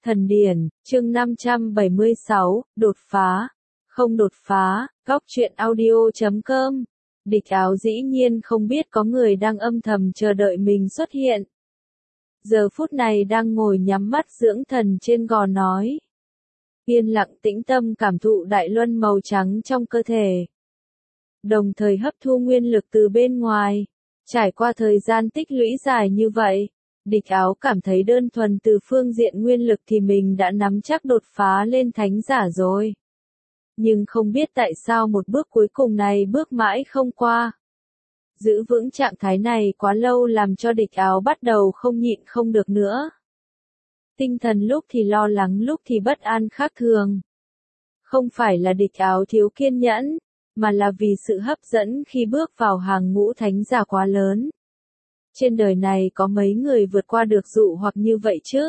Thần điển, chương 576, đột phá. Không đột phá, góc truyện audio.com. Địch Áo dĩ nhiên không biết có người đang âm thầm chờ đợi mình xuất hiện. Giờ phút này đang ngồi nhắm mắt dưỡng thần trên gò nói. Yên lặng tĩnh tâm cảm thụ đại luân màu trắng trong cơ thể. Đồng thời hấp thu nguyên lực từ bên ngoài. Trải qua thời gian tích lũy dài như vậy, Địch Áo cảm thấy đơn thuần từ phương diện nguyên lực thì mình đã nắm chắc đột phá lên thánh giả rồi. Nhưng không biết tại sao một bước cuối cùng này bước mãi không qua. Giữ vững trạng thái này quá lâu làm cho Địch Áo bắt đầu không nhịn không được nữa. Tinh thần lúc thì lo lắng lúc thì bất an khác thường. Không phải là Địch Áo thiếu kiên nhẫn, mà là vì sự hấp dẫn khi bước vào hàng ngũ thánh giả quá lớn. Trên đời này có mấy người vượt qua được dụ hoặc như vậy chứ?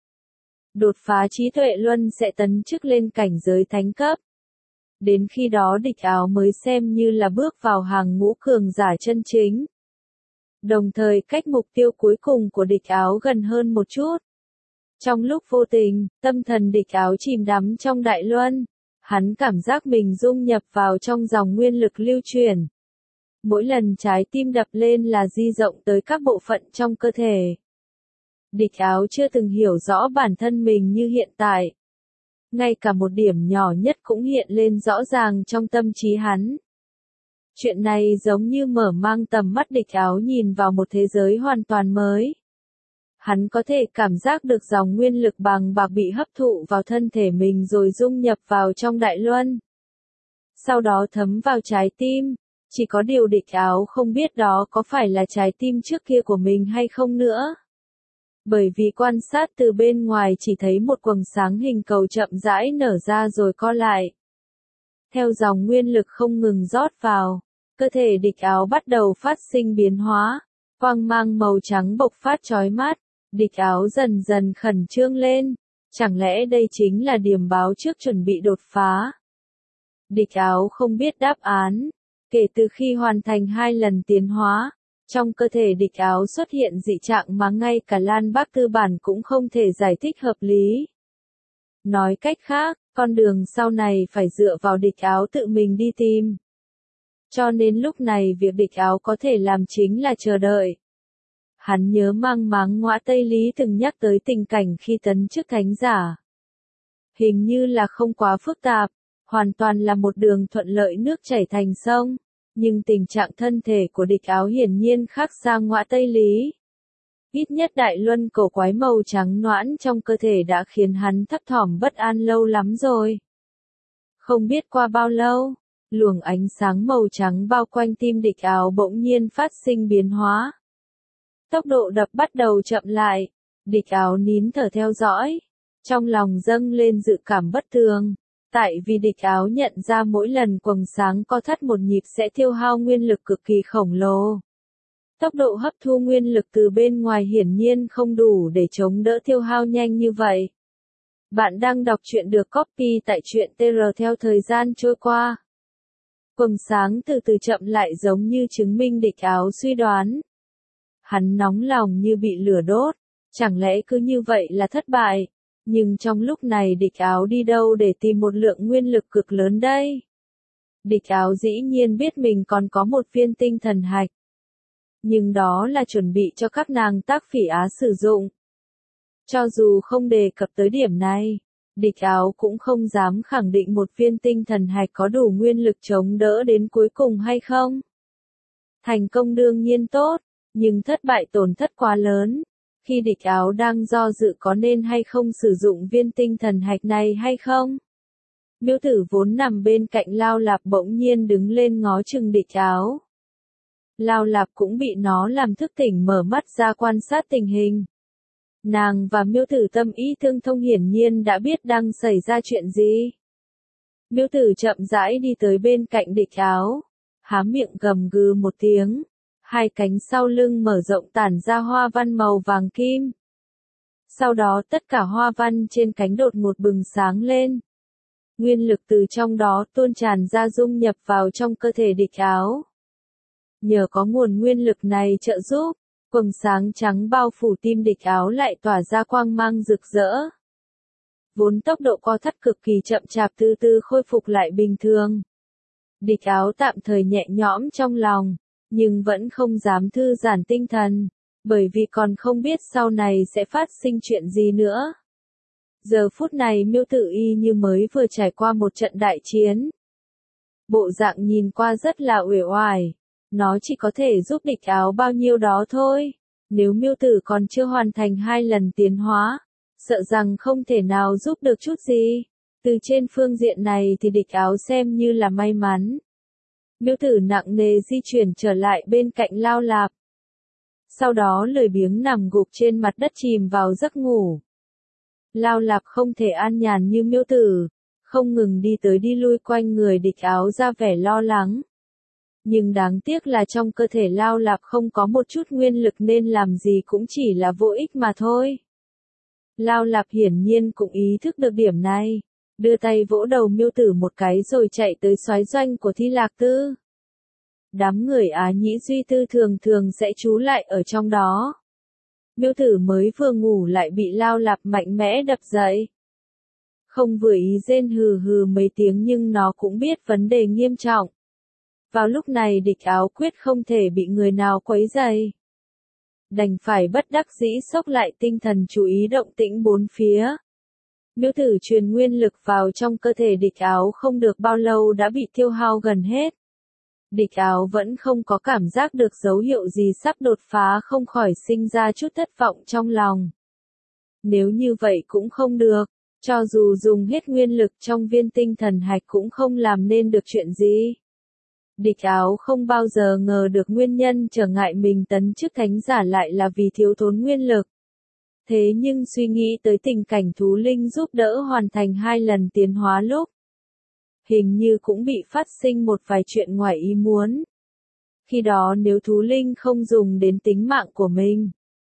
Đột phá trí tuệ luân sẽ tấn chức lên cảnh giới thánh cấp. Đến khi đó Địch Áo mới xem như là bước vào hàng ngũ cường giả chân chính. Đồng thời cách mục tiêu cuối cùng của Địch Áo gần hơn một chút. Trong lúc vô tình, tâm thần Địch Áo chìm đắm trong đại luân. Hắn cảm giác mình dung nhập vào trong dòng nguyên lực lưu chuyển. Mỗi lần trái tim đập lên là di rộng tới các bộ phận trong cơ thể. Địch Áo chưa từng hiểu rõ bản thân mình như hiện tại. Ngay cả một điểm nhỏ nhất cũng hiện lên rõ ràng trong tâm trí hắn. Chuyện này giống như mở mang tầm mắt Địch Áo nhìn vào một thế giới hoàn toàn mới. Hắn có thể cảm giác được dòng nguyên lực bàng bạc bị hấp thụ vào thân thể mình rồi dung nhập vào trong đại luân. Sau đó thấm vào trái tim. Chỉ có điều Địch Áo không biết đó có phải là trái tim trước kia của mình hay không nữa. Bởi vì quan sát từ bên ngoài chỉ thấy một quầng sáng hình cầu chậm rãi nở ra rồi co lại. Theo dòng nguyên lực không ngừng rót vào, cơ thể Địch Áo bắt đầu phát sinh biến hóa. Quang mang màu trắng bộc phát chói mắt. Địch Áo dần dần khẩn trương lên. Chẳng lẽ đây chính là điểm báo trước chuẩn bị đột phá? Địch Áo không biết đáp án. Kể từ khi hoàn thành 2 lần tiến hóa, trong cơ thể Địch Áo xuất hiện dị trạng mà ngay cả Lan Bác Tư Bản cũng không thể giải thích hợp lý. Nói cách khác, con đường sau này phải dựa vào Địch Áo tự mình đi tìm. Cho nên lúc này việc Địch Áo có thể làm chính là chờ đợi. Hắn nhớ mang máng Ngõa Tây Lý từng nhắc tới tình cảnh khi tấn chức thánh giả. Hình như là không quá phức tạp, hoàn toàn là một đường thuận lợi nước chảy thành sông. Nhưng tình trạng thân thể của Địch Áo hiển nhiên khác xa Ngõa Tây Lý. Ít nhất đại luân cổ quái màu trắng noãn trong cơ thể đã khiến hắn thấp thỏm bất an lâu lắm rồi. Không biết qua bao lâu, luồng ánh sáng màu trắng bao quanh tim Địch Áo bỗng nhiên phát sinh biến hóa. Tốc độ đập bắt đầu chậm lại, Địch Áo nín thở theo dõi, trong lòng dâng lên dự cảm bất thường. Tại vì Địch Áo nhận ra mỗi lần quầng sáng co thắt một nhịp sẽ tiêu hao nguyên lực cực kỳ khổng lồ. Tốc độ hấp thu nguyên lực từ bên ngoài hiển nhiên không đủ để chống đỡ tiêu hao nhanh như vậy. Bạn đang đọc truyện được copy tại truyện TR theo thời gian trôi qua. Quầng sáng từ từ chậm lại giống như chứng minh Địch Áo suy đoán. Hắn nóng lòng như bị lửa đốt, chẳng lẽ cứ như vậy là thất bại? Nhưng trong lúc này Địch Áo đi đâu để tìm một lượng nguyên lực cực lớn đây? Địch Áo dĩ nhiên biết mình còn có một viên tinh thần hạch. Nhưng đó là chuẩn bị cho các nàng Tác Phỉ Á sử dụng. Cho dù không đề cập tới điểm này, Địch Áo cũng không dám khẳng định một viên tinh thần hạch có đủ nguyên lực chống đỡ đến cuối cùng hay không. Thành công đương nhiên tốt, nhưng thất bại tổn thất quá lớn. Khi Địch Áo đang do dự có nên hay không sử dụng viên tinh thần hạch này hay không? Miêu Tử vốn nằm bên cạnh Lao Lạp bỗng nhiên đứng lên ngó chừng Địch Áo. Lao Lạp cũng bị nó làm thức tỉnh mở mắt ra quan sát tình hình. Nàng và Miêu Tử tâm ý tương thông hiển nhiên đã biết đang xảy ra chuyện gì. Miêu Tử chậm rãi đi tới bên cạnh Địch Áo, há miệng gầm gừ một tiếng. Hai cánh sau lưng mở rộng tản ra hoa văn màu vàng kim. Sau đó tất cả hoa văn trên cánh đột ngột bừng sáng lên. Nguyên lực từ trong đó tuôn tràn ra dung nhập vào trong cơ thể Địch Áo. Nhờ có nguồn nguyên lực này trợ giúp, quầng sáng trắng bao phủ tim Địch Áo lại tỏa ra quang mang rực rỡ. vốn tốc độ co thắt cực kỳ chậm chạp từ từ khôi phục lại bình thường. Địch Áo tạm thời nhẹ nhõm trong lòng, nhưng vẫn không dám thư giãn tinh thần, bởi vì còn không biết sau này sẽ phát sinh chuyện gì nữa. Giờ phút này Miêu Tử y như mới vừa trải qua một trận đại chiến. Bộ dạng nhìn qua rất là uể oải, nó chỉ có thể giúp Địch Áo bao nhiêu đó thôi. Nếu Miêu Tử còn chưa hoàn thành 2 lần tiến hóa, sợ rằng không thể nào giúp được chút gì. Từ trên phương diện này thì Địch Áo xem như là may mắn. Miêu Tử nặng nề di chuyển trở lại bên cạnh Lao Lạp. Sau đó lười biếng nằm gục trên mặt đất chìm vào giấc ngủ. Lao Lạp không thể an nhàn như Miêu Tử, không ngừng đi tới đi lui quanh người Địch Áo ra vẻ lo lắng. Nhưng đáng tiếc là trong cơ thể Lao Lạp không có một chút nguyên lực nên làm gì cũng chỉ là vô ích mà thôi. Lao Lạp hiển nhiên cũng ý thức được điểm này, đưa tay vỗ đầu Miêu Tử một cái rồi chạy tới soái doanh của Thi Lạc Tư. Đám người Á Nhĩ Duy Tư thường thường sẽ trú lại ở trong đó. Miêu Tử mới vừa ngủ lại bị Lao Lạp mạnh mẽ đập dậy. Không vừa ý rên hừ hừ mấy tiếng nhưng nó cũng biết vấn đề nghiêm trọng. Vào lúc này Địch Áo quyết không thể bị người nào quấy rầy. Đành phải bất đắc dĩ xốc lại tinh thần chú ý động tĩnh bốn phía. Miêu Tử truyền nguyên lực vào trong cơ thể Địch Áo không được bao lâu đã bị tiêu hao gần hết. Địch Áo vẫn không có cảm giác được dấu hiệu gì sắp đột phá, không khỏi sinh ra chút thất vọng trong lòng. Nếu như vậy cũng không được, cho dù dùng hết nguyên lực trong viên tinh thần hạch cũng không làm nên được chuyện gì. Địch Áo không bao giờ ngờ được nguyên nhân trở ngại mình tấn chức thánh giả lại là vì thiếu thốn nguyên lực. Thế nhưng suy nghĩ tới tình cảnh thú linh giúp đỡ hoàn thành 2 lần tiến hóa lúc, hình như cũng bị phát sinh một vài chuyện ngoài ý muốn. Khi đó nếu thú linh không dùng đến tính mạng của mình,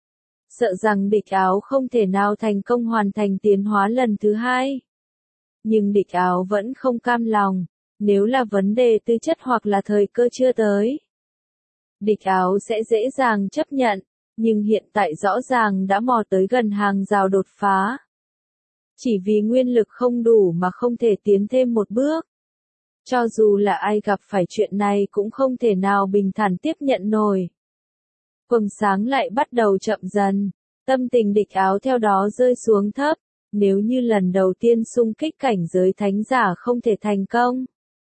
sợ rằng Địch Áo không thể nào thành công hoàn thành tiến hóa lần thứ 2. Nhưng Địch Áo vẫn không cam lòng, nếu là vấn đề tư chất hoặc là thời cơ chưa tới. Địch Áo sẽ dễ dàng chấp nhận, nhưng hiện tại rõ ràng đã mò tới gần hàng rào đột phá. Chỉ vì nguyên lực không đủ mà không thể tiến thêm một bước. Cho dù là ai gặp phải chuyện này cũng không thể nào bình thản tiếp nhận nổi. Quầng sáng lại bắt đầu chậm dần, tâm tình Địch Áo theo đó rơi xuống thấp, nếu như lần đầu tiên xung kích cảnh giới thánh giả không thể thành công.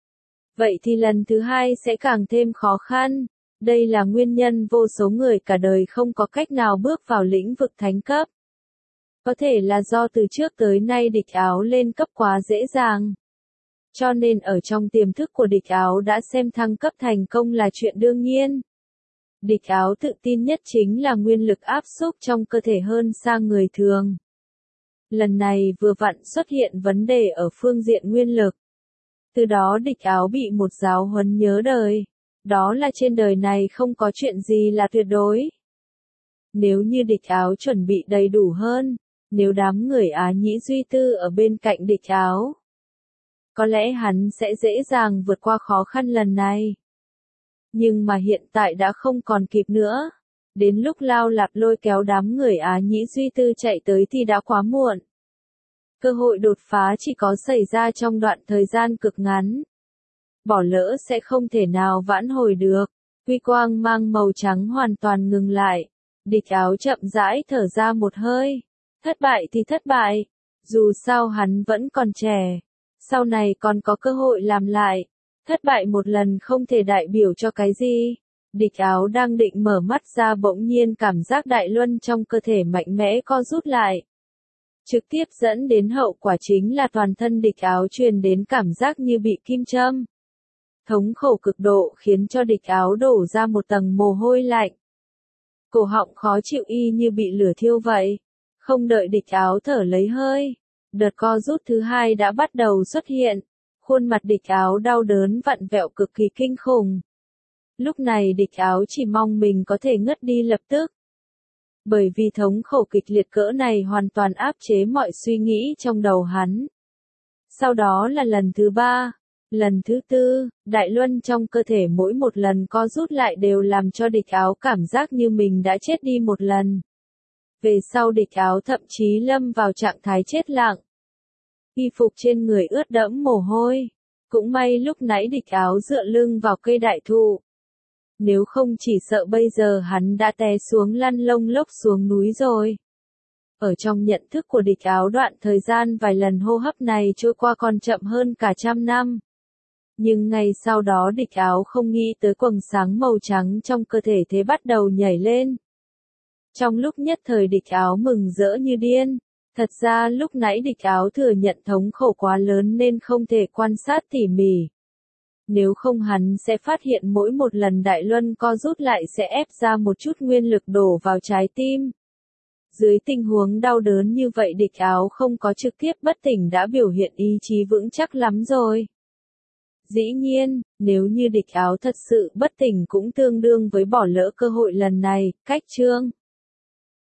Vậy thì lần thứ 2 sẽ càng thêm khó khăn. Đây là nguyên nhân vô số người cả đời không có cách nào bước vào lĩnh vực thánh cấp. Có thể là do từ trước tới nay Địch Áo lên cấp quá dễ dàng. Cho nên ở trong tiềm thức của Địch Áo đã xem thăng cấp thành công là chuyện đương nhiên. Địch Áo tự tin nhất chính là nguyên lực áp xúc trong cơ thể hơn xa người thường. Lần này vừa vặn xuất hiện vấn đề ở phương diện nguyên lực. Từ đó Địch Áo bị một giáo huấn nhớ đời. Đó là trên đời này không có chuyện gì là tuyệt đối. Nếu như Địch Áo chuẩn bị đầy đủ hơn, nếu đám người Á Nhĩ Duy Tư ở bên cạnh Địch Áo, có lẽ hắn sẽ dễ dàng vượt qua khó khăn lần này. Nhưng mà hiện tại đã không còn kịp nữa. Đến lúc Lao Lạp lôi kéo đám người Á Nhĩ Duy Tư chạy tới thì đã quá muộn. Cơ hội đột phá chỉ có xảy ra trong đoạn thời gian cực ngắn. Bỏ lỡ sẽ không thể nào vãn hồi được. Huy quang mang màu trắng hoàn toàn ngừng lại. Địch Áo chậm rãi thở ra một hơi. Thất bại thì thất bại. Dù sao hắn vẫn còn trẻ. Sau này còn có cơ hội làm lại. Thất bại một lần không thể đại biểu cho cái gì. Địch Áo đang định mở mắt ra bỗng nhiên cảm giác đại luân trong cơ thể mạnh mẽ co rút lại. Trực tiếp dẫn đến hậu quả chính là toàn thân Địch Áo truyền đến cảm giác như bị kim châm. Thống khổ cực độ khiến cho Địch Áo đổ ra một tầng mồ hôi lạnh. Cổ họng khó chịu y như bị lửa thiêu vậy. Không đợi Địch Áo thở lấy hơi, đợt co rút thứ 2 đã bắt đầu xuất hiện. Khuôn mặt Địch Áo đau đớn vặn vẹo cực kỳ kinh khủng. Lúc này Địch Áo chỉ mong mình có thể ngất đi lập tức. Bởi vì thống khổ kịch liệt cỡ này hoàn toàn áp chế mọi suy nghĩ trong đầu hắn. Sau đó là lần thứ 3, lần thứ 4, đại luân trong cơ thể mỗi một lần co rút lại đều làm cho Địch Áo cảm giác như mình đã chết đi một lần. Về sau Địch Áo thậm chí lâm vào trạng thái chết lặng. y phục trên người ướt đẫm mồ hôi. Cũng may lúc nãy Địch Áo dựa lưng vào cây đại thụ. Nếu không chỉ sợ bây giờ hắn đã té xuống lăn lông lốc xuống núi rồi. Ở trong nhận thức của Địch Áo, đoạn thời gian vài lần hô hấp này trôi qua còn chậm hơn cả 100 năm. Nhưng ngay sau đó Địch Áo không nghĩ tới quầng sáng màu trắng trong cơ thể thế bắt đầu nhảy lên. Trong lúc nhất thời Địch Áo mừng rỡ như điên. Thật ra lúc nãy Địch Áo thừa nhận thống khổ quá lớn nên không thể quan sát tỉ mỉ. Nếu không hắn sẽ phát hiện mỗi một lần đại luân co rút lại sẽ ép ra một chút nguyên lực đổ vào trái tim. Dưới tình huống đau đớn như vậy Địch Áo không có trực tiếp bất tỉnh đã biểu hiện ý chí vững chắc lắm rồi. Dĩ nhiên, nếu như Địch Áo thật sự bất tỉnh cũng tương đương với bỏ lỡ cơ hội lần này, cách chương.